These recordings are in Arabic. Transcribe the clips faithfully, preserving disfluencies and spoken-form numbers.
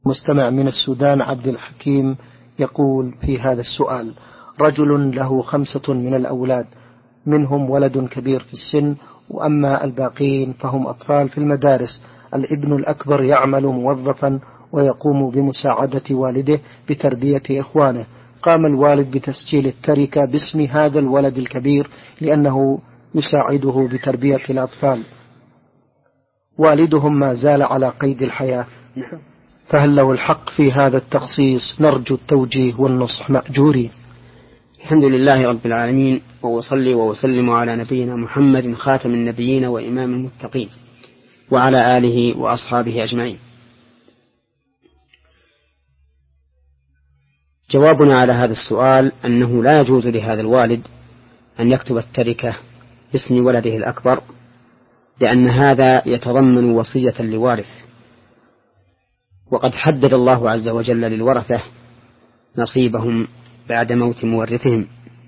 مستمع من السودان عبد الحكيم يقول في هذا السؤال: رجل له خمسة من الأولاد، منهم ولد كبير في السن، وأما الباقين فهم أطفال في المدارس. الابن الأكبر يعمل موظفا ويقوم بمساعدة والده بتربية إخوانه. قام الوالد بتسجيل التركة باسم هذا الولد الكبير لأنه يساعده بتربية الأطفال. والدهم ما زال على قيد الحياة، فهل له الحق في هذا التخصيص؟ نرجو التوجيه والنصح مأجورين. الحمد لله رب العالمين، وأصلي وأسلم على نبينا محمد خاتم النبيين وإمام المتقين وعلى آله وأصحابه أجمعين. جوابنا على هذا السؤال أنه لا يجوز لهذا الوالد أن يكتب التركة باسم ولده الأكبر، لأن هذا يتضمن وصية لوارث، وقد حدد الله عز وجل للورثة نصيبهم بعد موت مورثهم،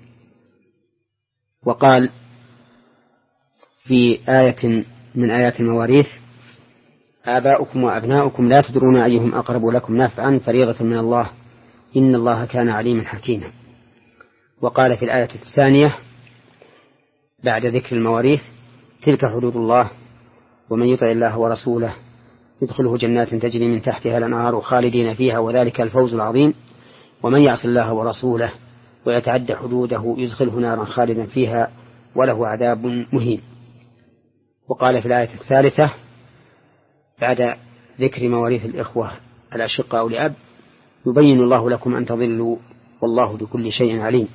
وقال في آية من آيات المواريث: آباؤكم وأبناؤكم لا تدرون أيهم أقرب لكم نفعا فريضة من الله إن الله كان عليما حكيما. وقال في الآية الثانية بعد ذكر المواريث: تلك حدود الله ومن يطع الله ورسوله يدخله جنات تجري من تحتها الأنهار خالدين فيها وذلك الفوز العظيم ومن يعص الله ورسوله ويتعدى حدوده يدخله نارا خالدا فيها وله عذاب مهين. وقال في الآية الثالثة بعد ذكر مواريث الإخوة الأشقاء لأب: يبين الله لكم أن تضلوا والله بكل شيء عليم.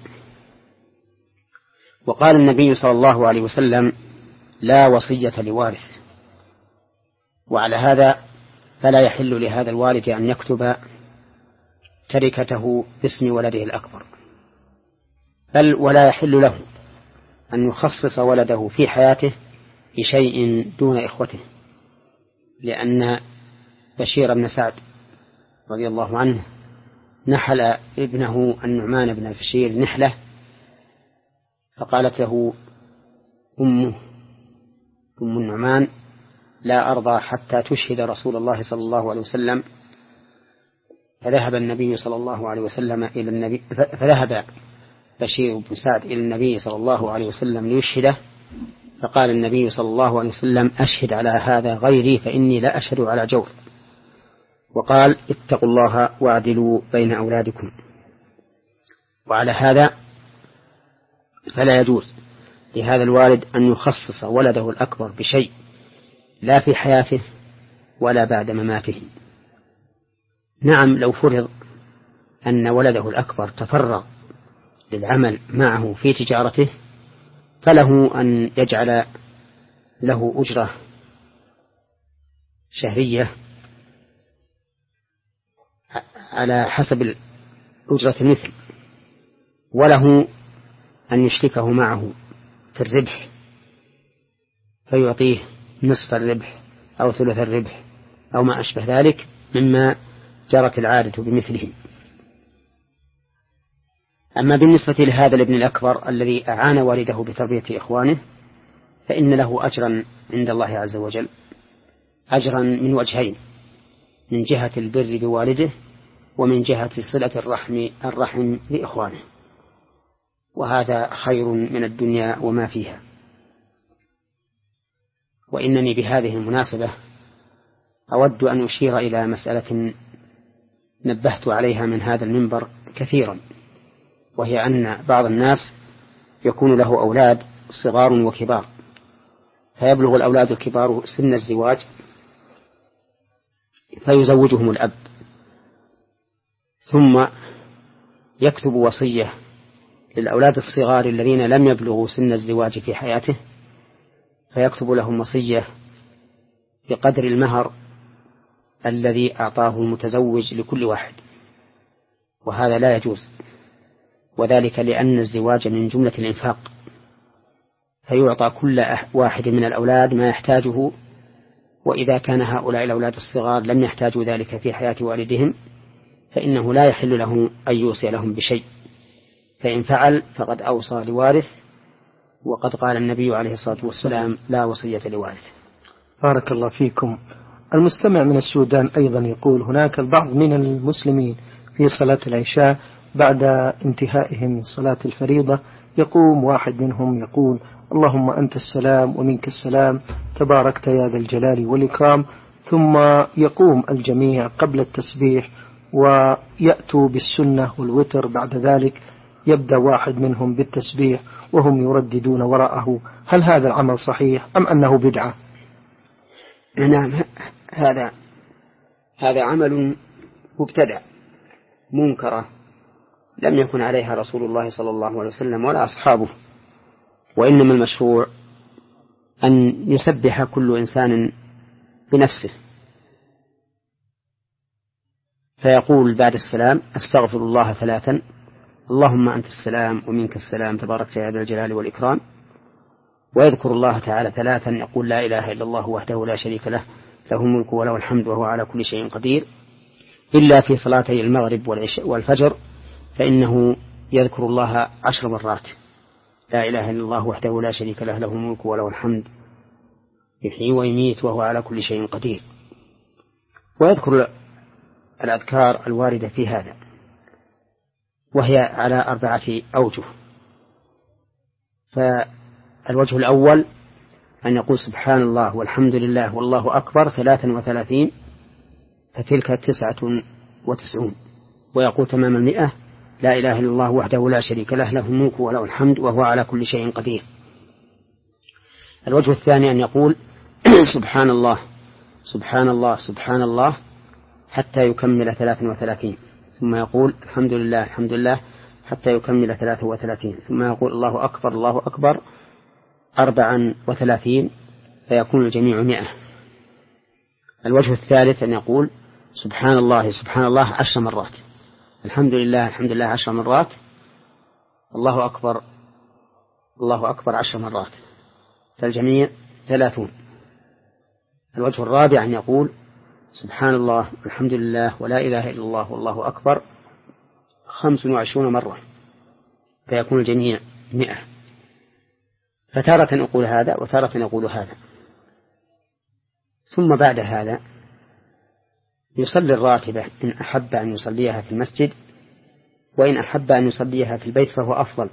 وقال النبي صلى الله عليه وسلم: لا وصية لوارث. وعلى هذا فلا يحل لهذا الوالد أن يكتب تركته باسم ولده الأكبر، بل ولا يحل له أن يخصص ولده في حياته بشيء دون إخوته، لأن بشير بن سعد رضي الله عنه نحل ابنه النعمان بن بشير نحلة، فقالت له أمه أم النعمان: لا أرضى حتى تشهد رسول الله صلى الله عليه وسلم. فذهب النبي صلى الله عليه وسلم إلى النبي فذهب بشير بن سعد إلى النبي صلى الله عليه وسلم ليشهده، فقال النبي صلى الله عليه وسلم: أشهد على هذا غيري فإني لا أشهد على جور. وقال: اتقوا الله واعدلوا بين أولادكم. وعلى هذا فلا يجوز لهذا الوالد أن يخصص ولده الأكبر بشيء لا في حياته ولا بعد مماته. نعم، لو فرض أن ولده الأكبر تفرغ للعمل معه في تجارته فله أن يجعل له أجرة شهرية على حسب أجرة المثل، وله أن يشركه معه في الربح فيعطيه نصف الربح أو ثلث الربح أو ما أشبه ذلك مما جرت العادة بمثله. أما بالنسبة لهذا الابن الأكبر الذي أعان والده بتربية إخوانه فإن له أجرا عند الله عز وجل، أجرا من وجهين: من جهة البر بوالده ومن جهة صلة الرحم الرحم لإخوانه، وهذا خير من الدنيا وما فيها. وإنني بهذه المناسبة أود أن أشير إلى مسألة نبهت عليها من هذا المنبر كثيرا، وهي أن بعض الناس يكون له أولاد صغار وكبار، فيبلغ الأولاد الكبار سن الزواج فيزوجهم الأب، ثم يكتب وصية للأولاد الصغار الذين لم يبلغوا سن الزواج في حياته، فيكتب لهم وصية بقدر المهر الذي أعطاه المتزوج لكل واحد، وهذا لا يجوز، وذلك لأن الزواج من جملة الإنفاق، فيعطى كل واحد من الأولاد ما يحتاجه، وإذا كان هؤلاء الأولاد الصغار لم يحتاجوا ذلك في حياة والدهم فإنه لا يحل له أن يوصي لهم بشيء، فإن فعل فقد أوصى لوارث، وقد قال النبي عليه الصلاة والسلام: لا وصية لوارث. بارك الله فيكم. المستمع من السودان أيضا يقول: هناك البعض من المسلمين في صلاة العشاء بعد انتهائهم من صلاة الفريضة يقوم واحد منهم يقول: اللهم أنت السلام ومنك السلام تباركت يا ذا الجلال والإكرام، ثم يقوم الجميع قبل التسبيح ويأتوا بالسنة والوتر. بعد ذلك يبدأ واحد منهم بالتسبيح وهم يرددون وراءه. هل هذا العمل صحيح أم أنه بدعة؟ نعم، هذا هذا عمل مبتدع منكرة لم يكن عليها رسول الله صلى الله عليه وسلم ولا أصحابه، وإنما المشروع أن يسبح كل إنسان بنفسه، فيقول بعد السلام: أستغفر الله ثلاثا، اللهم أنت السلام ومنك السلام تباركت يا ذا الجلال والإكرام، ويذكر الله تعالى ثلاثا، يقول: لا إله إلا الله وحده لا شريك له، له الملك وله الحمد وهو على كل شيء قدير، إلا في صلاتي المغرب والعشاء والفجر فإنه يذكر الله عشر مرات: لا إله إلا الله وحده لا شريك له، له الملك وله الحمد يحيي ويميت وهو على كل شيء قدير. ويذكر الأذكار الواردة في هذا، وهي على أربعة أوجه. فالوجه الأول أن يقول: سبحان الله والحمد لله والله أكبر ثلاثا وثلاثين، فتلك تسعة وتسعون. ويقول تمام المئة: لا إله إلا الله وحده لا شريك له، له الملك وله الحمد وهو على كل شيء قدير. الوجه الثاني أن يقول: سبحان الله سبحان الله سبحان الله حتى يكمل ثلاثا وثلاثين، ثم يقول: الحمد لله الحمد لله حتى يكمل ثلاثا وثلاثين، ثم يقول: الله أكبر الله أكبر أربعا وثلاثين، فيكون الجميع مئة. الوجه الثالث أن يقول: سبحان الله سبحان الله عشر مرات، الحمد لله الحمد لله عشر مرات، الله أكبر الله أكبر عشر مرات، فالجميع ثلاثون. الوجه الرابع أن يقول: سبحان الله والحمد لله ولا إله إلا الله والله أكبر خمس وعشرون مرة، فيكون الجميع مئة. فتارة نقول هذا وتارة نقول هذا. ثم بعد هذا يصلي الراتبة إن أحب أن يصليها في المسجد، وإن أحب أن يصليها في البيت فهو أفضل،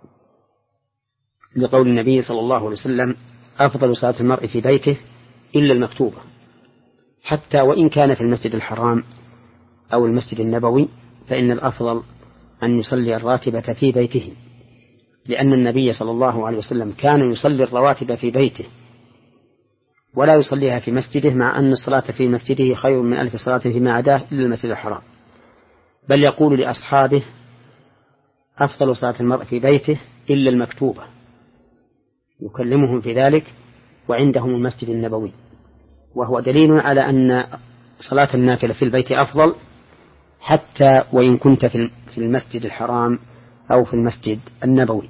لقول النبي صلى الله عليه وسلم: أفضل صلاة المرء في بيته إلا المكتوبة، حتى وإن كان في المسجد الحرام أو المسجد النبوي فإن الأفضل أن يصلي الراتبة في بيته، لأن النبي صلى الله عليه وسلم كان يصلي الرواتب في بيته ولا يصليها في مسجده، مع أن الصلاة في مسجده خير من ألف صلاة فيما عداه إلا المسجد الحرام. بل يقول لأصحابه: أفضل صلاة المرء في بيته إلا المكتوبة، يكلمهم في ذلك وعندهم المسجد النبوي، وهو دليل على أن صلاة النافلة في البيت أفضل، حتى وإن كنت في المسجد الحرام أو في المسجد النبوي،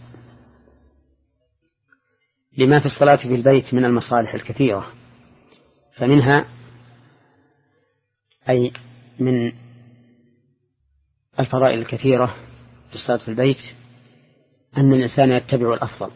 لما في الصلاة في البيت من المصالح الكثيرة. فمنها أي من الفضائل الكثيرة في الصلاة في البيت أن الإنسان يتبع الأفضل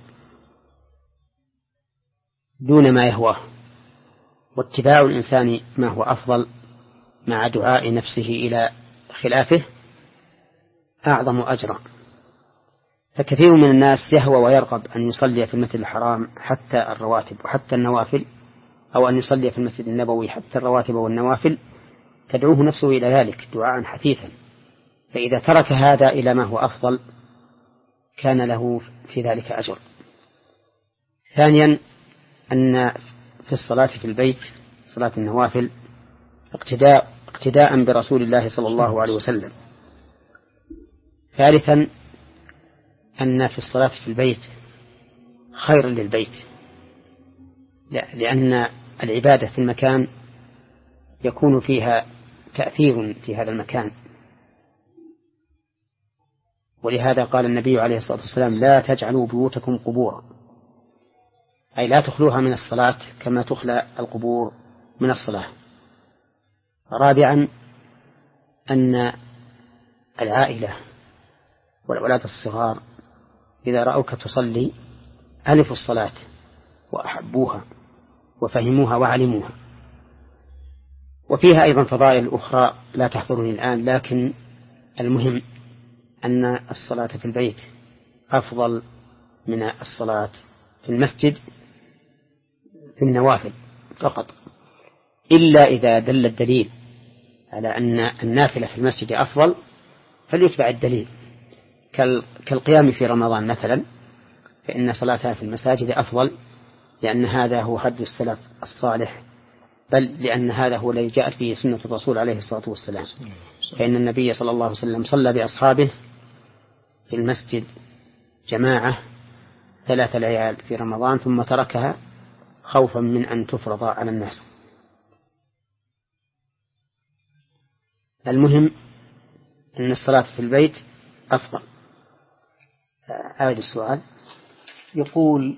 دون ما يهواه، واتباع الإنسان ما هو أفضل مع دعاء نفسه إلى خلافه أعظم أجرا. فكثير من الناس يهوى ويرغب أن يصلي في المسجد الحرام حتى الرواتب وحتى النوافل، أو أن يصلي في المسجد النبوي حتى الرواتب والنوافل، تدعوه نفسه إلى ذلك دعاء حثيثا، فإذا ترك هذا إلى ما هو أفضل كان له في ذلك أجر. ثانيا أن في الصلاة في البيت صلاة النوافل اقتداء, اقتداء برسول الله صلى الله عليه وسلم. ثالثا أن في الصلاة في البيت خير للبيت، لأن العبادة في المكان يكون فيها تأثير في هذا المكان، ولهذا قال النبي عليه الصلاة والسلام: لا تجعلوا بيوتكم قبورا، أي لا تخلوها من الصلاة كما تخلى القبور من الصلاة. رابعا أن العائلة والأولاد الصغار إذا رأوك تصلي ألفوا الصلاة وأحبوها وفهموها وعلموها، وفيها أيضا فضائل أخرى لا تحضرني الآن، لكن المهم أن الصلاة في البيت أفضل من الصلاة في المسجد في النوافل فقط، إلا إذا دل الدليل على أن النافلة في المسجد أفضل فليتبع الدليل، كالقيام في رمضان مثلا، فإن صلاتها في المساجد أفضل، لأن هذا هو هدي السلف الصالح، بل لأن هذا هو الذي جاءت به سنة الرسول عليه الصلاة والسلام. فإن النبي صلى الله عليه وسلم صلى بأصحابه في المسجد جماعة ثلاث ليال في رمضان ثم تركها خوفا من أن تفرض على الناس. المهم أن الصلاة في البيت أفضل. أعد السؤال. يقول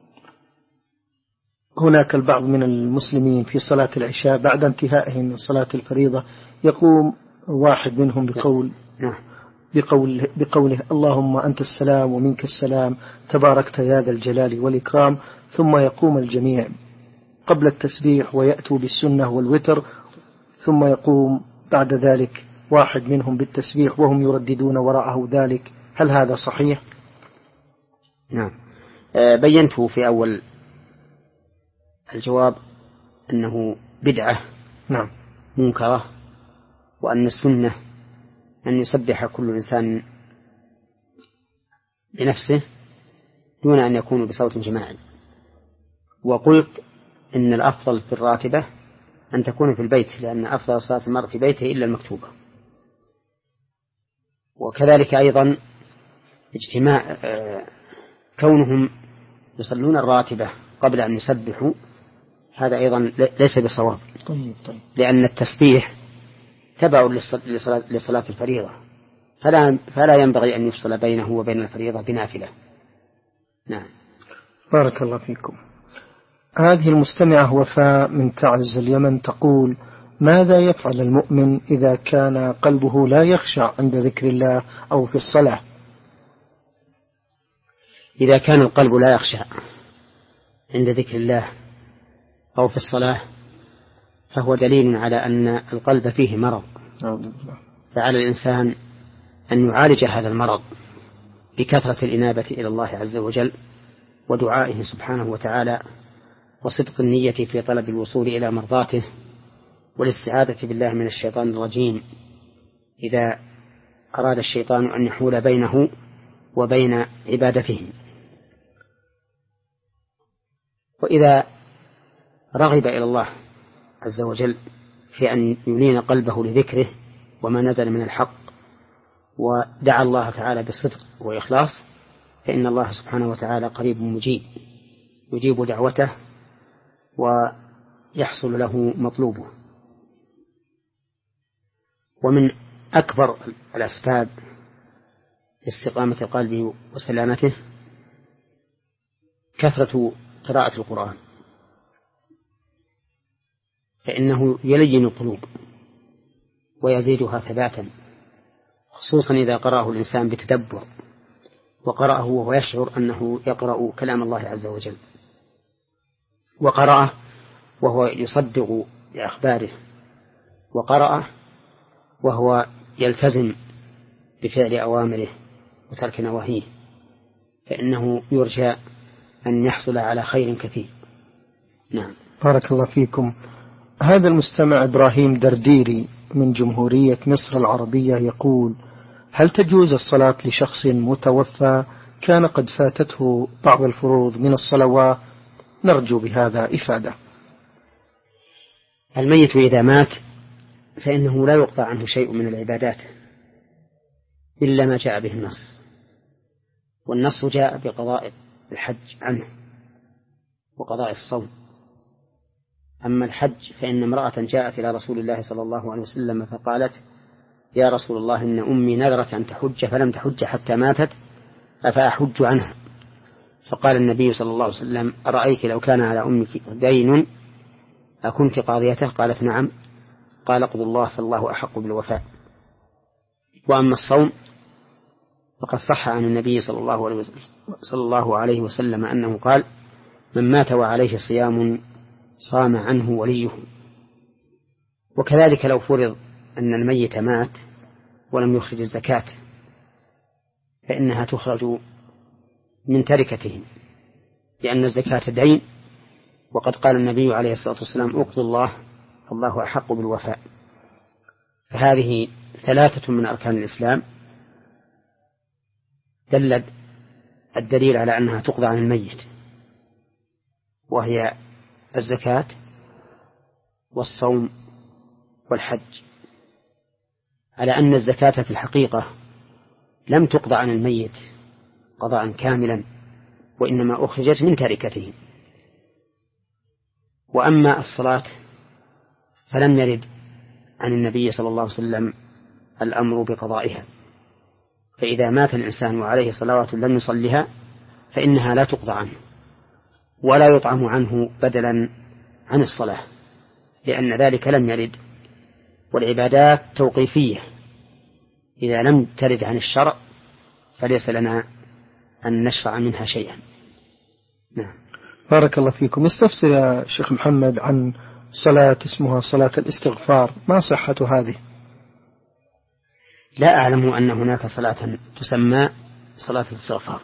هناك البعض من المسلمين في صلاة العشاء بعد انتهائهم من صلاة الفريضة يقوم واحد منهم بقول بقول بقوله اللهم أنت السلام ومنك السلام تباركت يا ذا الجلال والإكرام، ثم يقوم الجميع قبل التسبيح ويأتوا بالسنة والوتر، ثم يقوم بعد ذلك واحد منهم بالتسبيح وهم يرددون وراءه ذلك، هل هذا صحيح؟ نعم. أه بينته في أول الجواب أنه بدعة نعم منكرة، وأن السنة أن يسبح كل إنسان بنفسه دون أن يكون بصوت جماعي. وقلت إن الأفضل في الراتبة أن تكون في البيت، لأن أفضل صلاة المرء في بيته إلا المكتوبة. وكذلك أيضا اجتماع كونهم يصلون الراتبة قبل أن يسبحوا هذا أيضا ليس بصواب. طيب طيب. لأن التسبيح تبع لصلاة, لصلاة الفريضة، فلا, فلا ينبغي أن يفصل بينه وبين الفريضة بنافلة. نعم. بارك الله فيكم. هذه المستمعة وفاء من تعز اليمن تقول: ماذا يفعل المؤمن إذا كان قلبه لا يخشع عند ذكر الله أو في الصلاة؟ إذا كان القلب لا يخشع عند ذكر الله أو في الصلاة فهو دليل على أن القلب فيه مرض، فعلى الإنسان أن يعالج هذا المرض بكثرة الإنابة إلى الله عز وجل ودعائه سبحانه وتعالى وصدق النية في طلب الوصول إلى مرضاته والاستعاذة بالله من الشيطان الرجيم إذا أراد الشيطان أن يحول بينه وبين عبادته. وإذا رغب إلى الله عز وجل في أن يلين قلبه لذكره وما نزل من الحق ودعا الله تعالى بالصدق وإخلاص فإن الله سبحانه وتعالى قريب مجيب يجيب دعوته ويحصل له مطلوبه. ومن أكبر الأسباب لاستقامة القلب وسلامته كثرة قراءة القرآن، فإنه يلين القلوب ويزيدها ثباتا، خصوصا إذا قرأه الإنسان بتدبر وقرأه وهو يشعر أنه يقرأ كلام الله عز وجل، وقرأه وهو يصدق بأخباره، وقرأه وهو يلتزم بفعل أوامره وترك نواهيه، فإنه يرجى أن يحصل على خير كثير. نعم. بارك الله فيكم. هذا المستمع إبراهيم درديري من جمهورية مصر العربية يقول: هل تجوز الصلاة لشخص متوفى كان قد فاتته بعض الفروض من الصلوات؟ نرجو بهذا إفادة. الميت إذا مات فإنه لا يقطع عنه شيء من العبادات إلا ما جاء به النص، والنص جاء بقضاء الحج عنه وقضاء الصوم. أما الحج فإن امرأة جاءت إلى رسول الله صلى الله عليه وسلم فقالت: يا رسول الله إن أمي نذرت أن تحج فلم تحج حتى ماتت أفأحج عنها؟ فقال النبي صلى الله عليه وسلم: أرأيت لو كان على أمك دين أكنت قاضيته؟ قالت: نعم. قال: اقض الله فالله أحق بالوفاء. وأما الصوم فقد صح عن النبي صلى الله عليه وسلم, صلى الله عليه وسلم أنه قال: من مات وعليه صيام صام عنه وليه. وكذلك لو فرض أن الميت مات ولم يخرج الزكاة فإنها تخرج من تركته، لأن الزكاة دين، وقد قال النبي عليه الصلاة والسلام اقضوا الله فالله أحق بالوفاء. فهذه ثلاثة من أركان الإسلام دل الدليل على أنها تقضى عن الميت، وهي الزكاة والصوم والحج، على أن الزكاة في الحقيقة لم تقضى عن الميت قضاء كاملا، وإنما أخرجت من تركته. وأما الصلاة فلم يرد عن النبي صلى الله عليه وسلم الأمر بقضائها، فإذا مات الإنسان وعليه صلوات لم يصلها فإنها لا تقضى عنه ولا يطعم عنه بدلا عن الصلاة، لأن ذلك لم يرد. والعبادات توقيفية، إذا لم ترد عن الشرع فليس لنا أن نشرع منها شيئا. نعم. بارك الله فيكم. استفسر يا شيخ محمد عن صلاة اسمها صلاة الاستغفار، ما صحة هذه؟ لا أعلم أن هناك صلاة تسمى صلاة الاستغفار،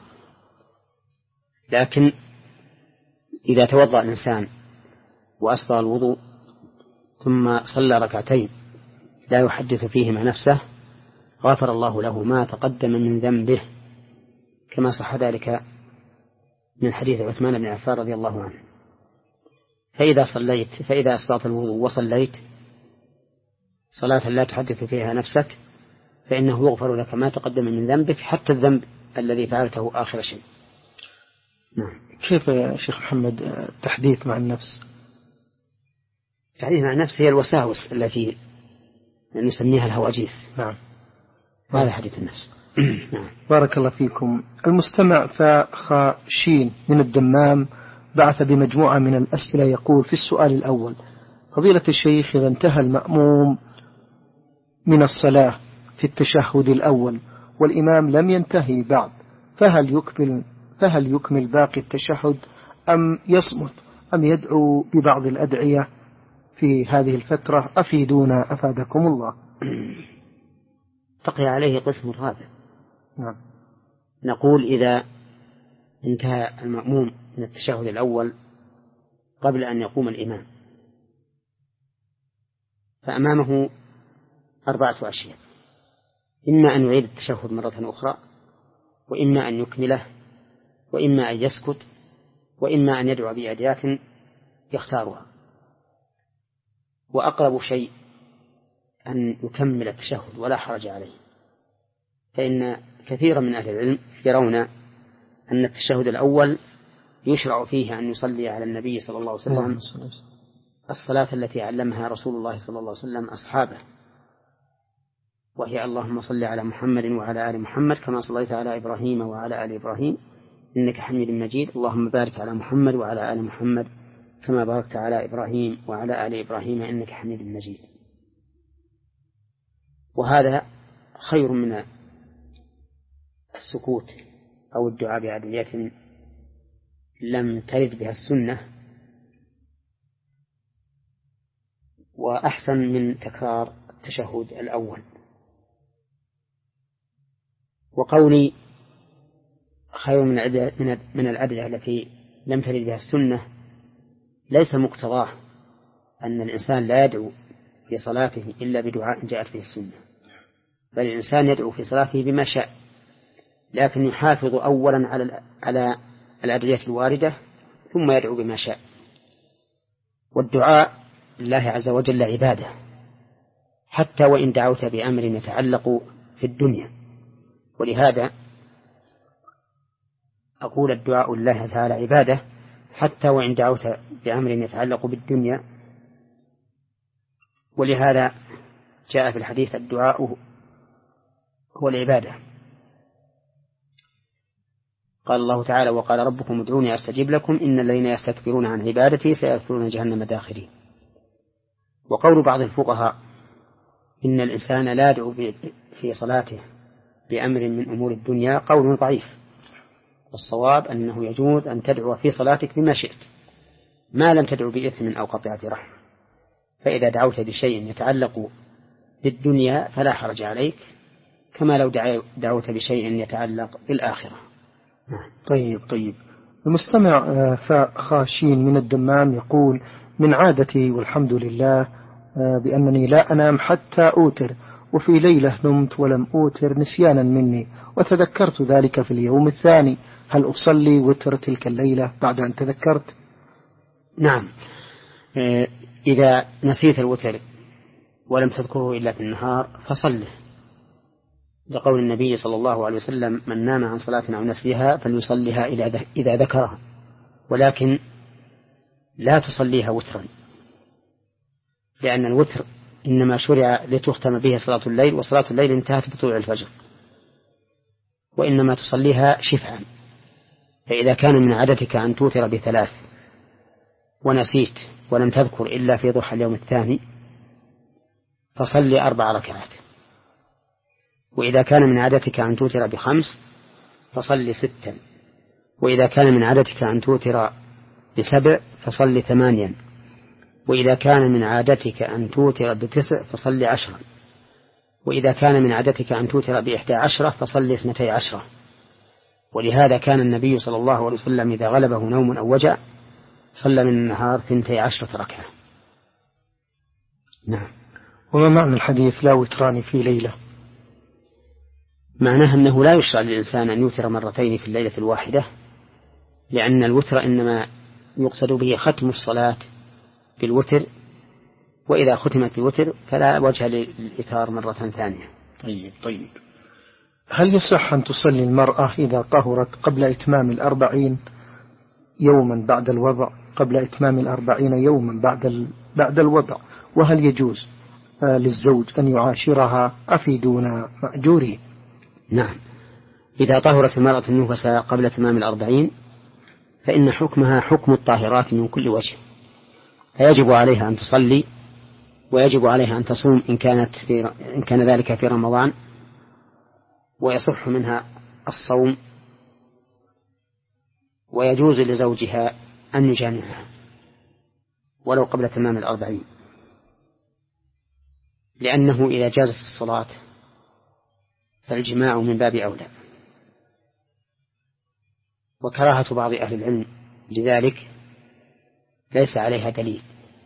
لكن إذا توضأ الإنسان وأسبغ الوضوء ثم صلى ركعتين لا يحدث فيهما نفسه غفر الله له ما تقدم من ذنبه، كما صح ذلك من حديث عثمان بن عفان رضي الله عنه. فإذا صليت فإذا أسبغت الوضوء وصليت صلاة لا تحدث فيها نفسك فإنه يغفر لك ما تقدم من ذنبك، حتى الذنب الذي فعلته آخر شيء. نعم. كيف يا شيخ محمد التحديث مع النفس؟ التحديث مع النفس هي الوساوس التي نسميها الهواجيس. نعم. هذا حديث النفس. نعم. بارك الله فيكم. المستمع فخاشين من الدمام بعث بمجموعة من الأسئلة، يقول في السؤال الأول: فضيلة الشيخ، إذا انتهى المأموم من الصلاة في التشهد الأول والإمام لم ينتهي بعد، فهل يكمل فهل يكمل باقي التشهد أم يصمت أم يدعو ببعض الأدعية في هذه الفترة؟ أفيدونا أفادكم الله. بقي عليه قسم رابع. نعم. نقول إذا انتهى المأموم من التشهد الأول قبل أن يقوم الإمام فأمامه أربعة أشياء: إما أن يعيد التشهد مرة أخرى، وإما أن يكمله، وإما أن يسكت، وإما أن يدعو بأدعية يختارها. وأقرب شيء أن يكمل التشهد ولا حرج عليه، فإن كثيرا من أهل العلم يرون أن التشهد الأول يشرع فيه أن يصلي على النبي صلى الله عليه وسلم الصلاة التي علمها رسول الله صلى الله عليه وسلم أصحابه، وهي: اللهم صل على محمد وعلى آل محمد كما صليت على إبراهيم وعلى آل إبراهيم إنك حميد مجيد، اللهم بارك على محمد وعلى آل محمد كما باركت على إبراهيم وعلى آل إبراهيم إنك حميد مجيد. وهذا خير من السكوت أو الدعاء بأدعية لم ترد بها السنة، وأحسن من تكرار التشهد الأول. وقولي خير من من الأدعية التي لم ترد بها السنة ليس مقتضاه أن الإنسان لا يدعو في صلاته إلا بدعاء جاءت به السنة، بل الإنسان يدعو في صلاته بما شاء، لكن يحافظ أولا على على الأدعية الواردة ثم يدعو بما شاء. والدعاء لله عز وجل عبادة، حتى وإن دعوت بأمر يتعلق في الدنيا. ولهذا أقول الدعاء لله تعالى عبادة حتى وإن دعوت بأمر يتعلق بالدنيا. ولهذا جاء في الحديث: الدعاء هو العبادة. قال الله تعالى: وقال ربكم ادعوني أستجب لكم إن الذين يستكبرون عن عبادتي سيدخلون جهنم داخرين. وقول بعض الفقهاء إن الإنسان لا يدعو في صلاته بأمر من أمور الدنيا قول ضعيف، والصواب أنه يجوز أن تدعو في صلاتك بما شئت ما لم تدعو بإثم أو قطيعة رحم. فإذا دعوت بشيء يتعلق بالدنيا فلا حرج عليك، كما لو دعوت بشيء يتعلق بالآخرة. طيب طيب. المستمع خاشين من الدمام يقول: من عادتي والحمد لله بأنني لا أنام حتى أوتر، وفي ليلة نمت ولم أوتر نسيانا مني، وتذكرت ذلك في اليوم الثاني، هل أصلي وتر تلك الليلة بعد أن تذكرت؟ نعم، إذا نسيت الوتر ولم تذكره إلا في النهار فصله، لقول النبي صلى الله عليه وسلم: من نام عن صلاة أو نسيها فليصليها إذا ذكرها، ولكن لا تصليها وترا، لأن الوتر إنما شرع لتختم به صلاة الليل، وصلاة الليل انتهت بطلوع الفجر، وإنما تصليها شفعا. فإذا كان من عادتك أن توتر بثلاث ونسيت ولم تذكر إلا في ضحى اليوم الثاني فصلي أربع ركعات، وإذا كان من عادتك أن توتر بخمس فصلي ستا، وإذا كان من عادتك أن توتر بسبع فصلي ثمانيا، وإذا كان من عادتك أن توتر بتسع فصلي عشرا، وإذا كان من عادتك أن توتر بإحدى عشرة فصلي اثنتي عشرة. ولهذا كان النبي صلى الله عليه وسلم إذا غلبه نوم أو وجع صلى من النهار ثنتي عشرة ركعة. نعم. وما معنى الحديث لا وتران في ليلة؟ معناه أنه لا يشرع للإنسان أن يوتر مرتين في الليلة الواحدة، لأن الوتر إنما يقصد به ختم الصلاة بالوتر، وإذا ختمت بالوتر فلا وجه للإتار مرة ثانية. طيب طيب. هل يصح أن تصلي المرأة إذا طهرت قبل إتمام الأربعين يوما بعد الوضع قبل إتمام الأربعين يوما بعد بعد الوضع، وهل يجوز آه للزوج أن يعاشرها؟ أفيدونا مأجورين. نعم، إذا طهرت المرأة النفس قبل إتمام الأربعين فإن حكمها حكم الطاهرات من كل وجه، فيجب عليها أن تصلي، ويجب عليها أن تصوم إن كانت في إن كان ذلك في رمضان، ويصح منها الصوم، ويجوز لزوجها أن يجامعها ولو قبل تمام الأربعين، لأنه إذا جازت الصلاة فالجماع من باب أولى. وكراهة بعض أهل العلم لذلك ليس عليها دليل،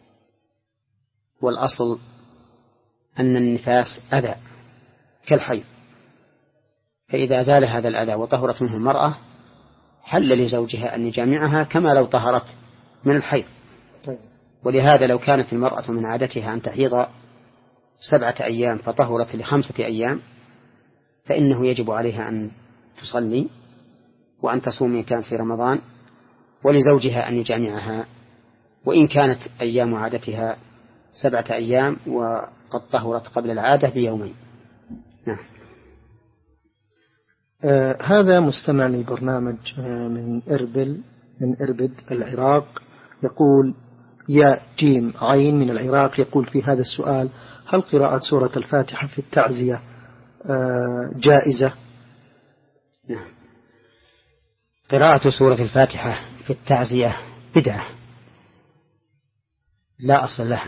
والأصل أن النفاس أذى كالحيض، فإذا زال هذا الأذى وطهرت منه المرأة حل لزوجها أن يجامعها كما لو طهرت من الحيض. ولهذا لو كانت المرأة من عادتها أن تحيض سبعة أيام فطهرت لخمسة أيام فإنه يجب عليها أن تصلي وأن تصوم إن كانت في رمضان، ولزوجها أن يجامعها وإن كانت أيام عادتها سبعة أيام وقد طهرت قبل العادة بيومين. نعم. آه هذا مستمع للبرنامج آه من إربل من إربد العراق، يقول يا جيم عين من العراق، يقول في هذا السؤال: هل قراءة سورة الفاتحة في التعزية آه جائزة؟ نعم. قراءة سورة الفاتحة في التعزية بدعة لا أصل لها،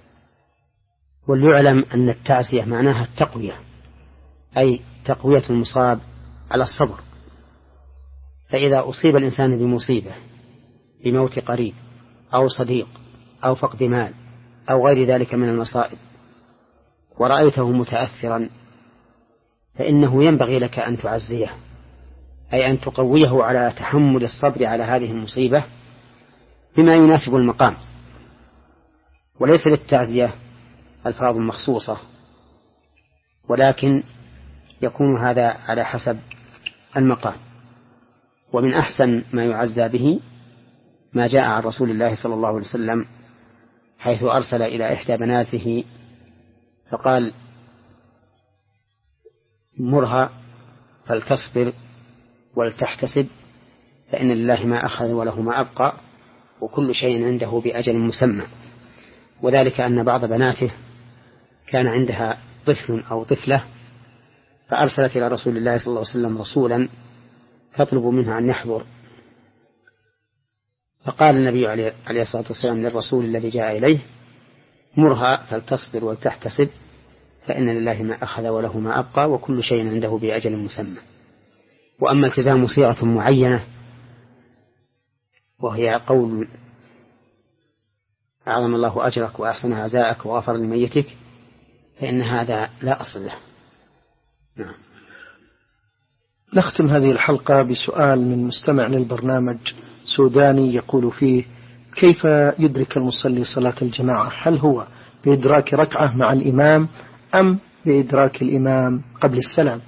وليعلم أن التعزية معناها التقوية، أي تقوية المصاب على الصبر. فإذا أصيب الإنسان بمصيبة بموت قريب أو صديق أو فقد مال أو غير ذلك من المصائب ورأيته متأثرا فإنه ينبغي لك أن تعزيه، أي أن تقويه على تحمل الصبر على هذه المصيبة بما يناسب المقام. وليس للتعزية ألفاظ مخصوصة، ولكن يكون هذا على حسب المقام. ومن أحسن ما يعزى به ما جاء عن رسول الله صلى الله عليه وسلم حيث أرسل إلى إحدى بناته فقال: مرها فلتصبر ولتحتسب فإن لله ما أخذ وله ما أبقى وكل شيء عنده بأجل مسمى. وذلك أن بعض بناته كان عندها طفل أو طفلة فأرسلت إلى رسول الله صلى الله عليه وسلم رسولا تطلب منه أن يحضر، فقال النبي عليه الصلاة والسلام للرسول الذي جاء إليه: مرها فلتصبر ولتحتسب فإن لله ما أخذ وله ما أبقى وكل شيء عنده بأجل مسمى. وأما التزام صيغة معينة وهي قول أعظم الله أجرك وأحسن عزاءك وغفر لميتك فإن هذا لا أصل له. نعم. نختم هذه الحلقة بسؤال من مستمع للبرنامج سوداني يقول فيه: كيف يدرك المصلي صلاة الجماعة؟ هل هو بإدراك ركعة مع الإمام أم بإدراك الإمام قبل السلام؟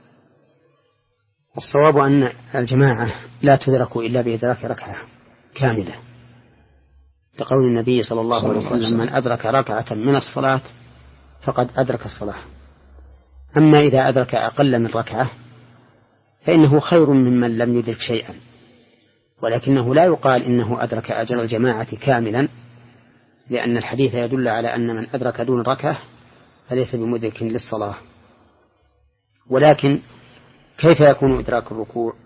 الصواب أن الجماعة لا تدرك إلا بإدراك ركعة كاملة، لقول النبي صلى الله عليه وسلم: من أدرك ركعة من الصلاة فقد أدرك الصلاة. أما إذا أدرك أقل من ركعة فإنه خير ممن لم يدرك شيئا، ولكنه لا يقال إنه أدرك أجر الجماعة كاملا، لأن الحديث يدل على أن من أدرك دون ركعة فليس بمدرك للصلاة. ولكن كيف يكون إدراك الركوع؟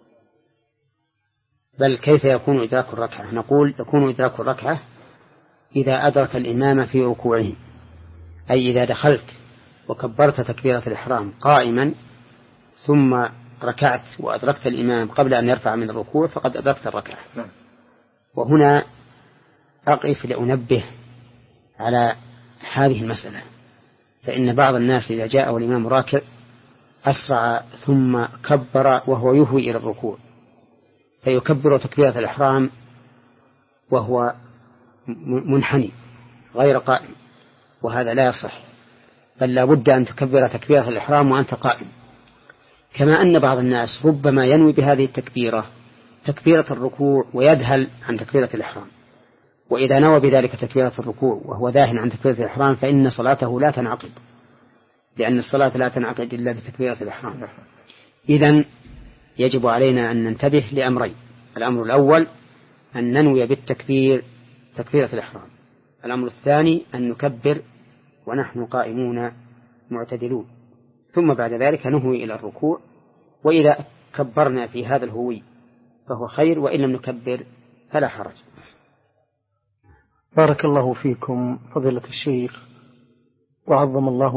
بل كيف يكون إدراك الركعة؟ نقول يكون إدراك الركعة إذا أدرك الإمام في ركوعه، أي إذا دخلت وكبرت تكبيرة الإحرام قائما ثم ركعت وأدركت الإمام قبل أن يرفع من الركوع فقد أدركت الركعة. وهنا أقف لأنبه على هذه المسألة، فإن بعض الناس إذا جاء والإمام راكع أسرع ثم كبر وهو يهوي إلى الركوع، فيكبر تكبيرة الإحرام وهو منحني غير قائم، وهذا لا يصح، بل لا بد أن تكبر تكبيرة الإحرام وأنت قائم. كما أن بعض الناس ربما ينوي بهذه التكبيرة تكبيرة الركوع ويذهل عن تكبيرة الإحرام، وإذا نوى بذلك تكبيرة الركوع وهو ذاهل عن تكبيرة الإحرام فإن صلاته لا تنعقد، لأن الصلاة لا تنعقد إلا بتكبيرة الإحرام. إذن يجب علينا أن ننتبه لأمرين: الأمر الأول أن ننوي بالتكبير تكبيرة الإحرام، الأمر الثاني أن نكبر ونحن قائمون معتدلون، ثم بعد ذلك نهوي إلى الركوع، وإذا كبرنا في هذا الهوي فهو خير، وإن لم نكبر فلا حرج. بارك الله فيكم فضيلة الشيخ وعظم الله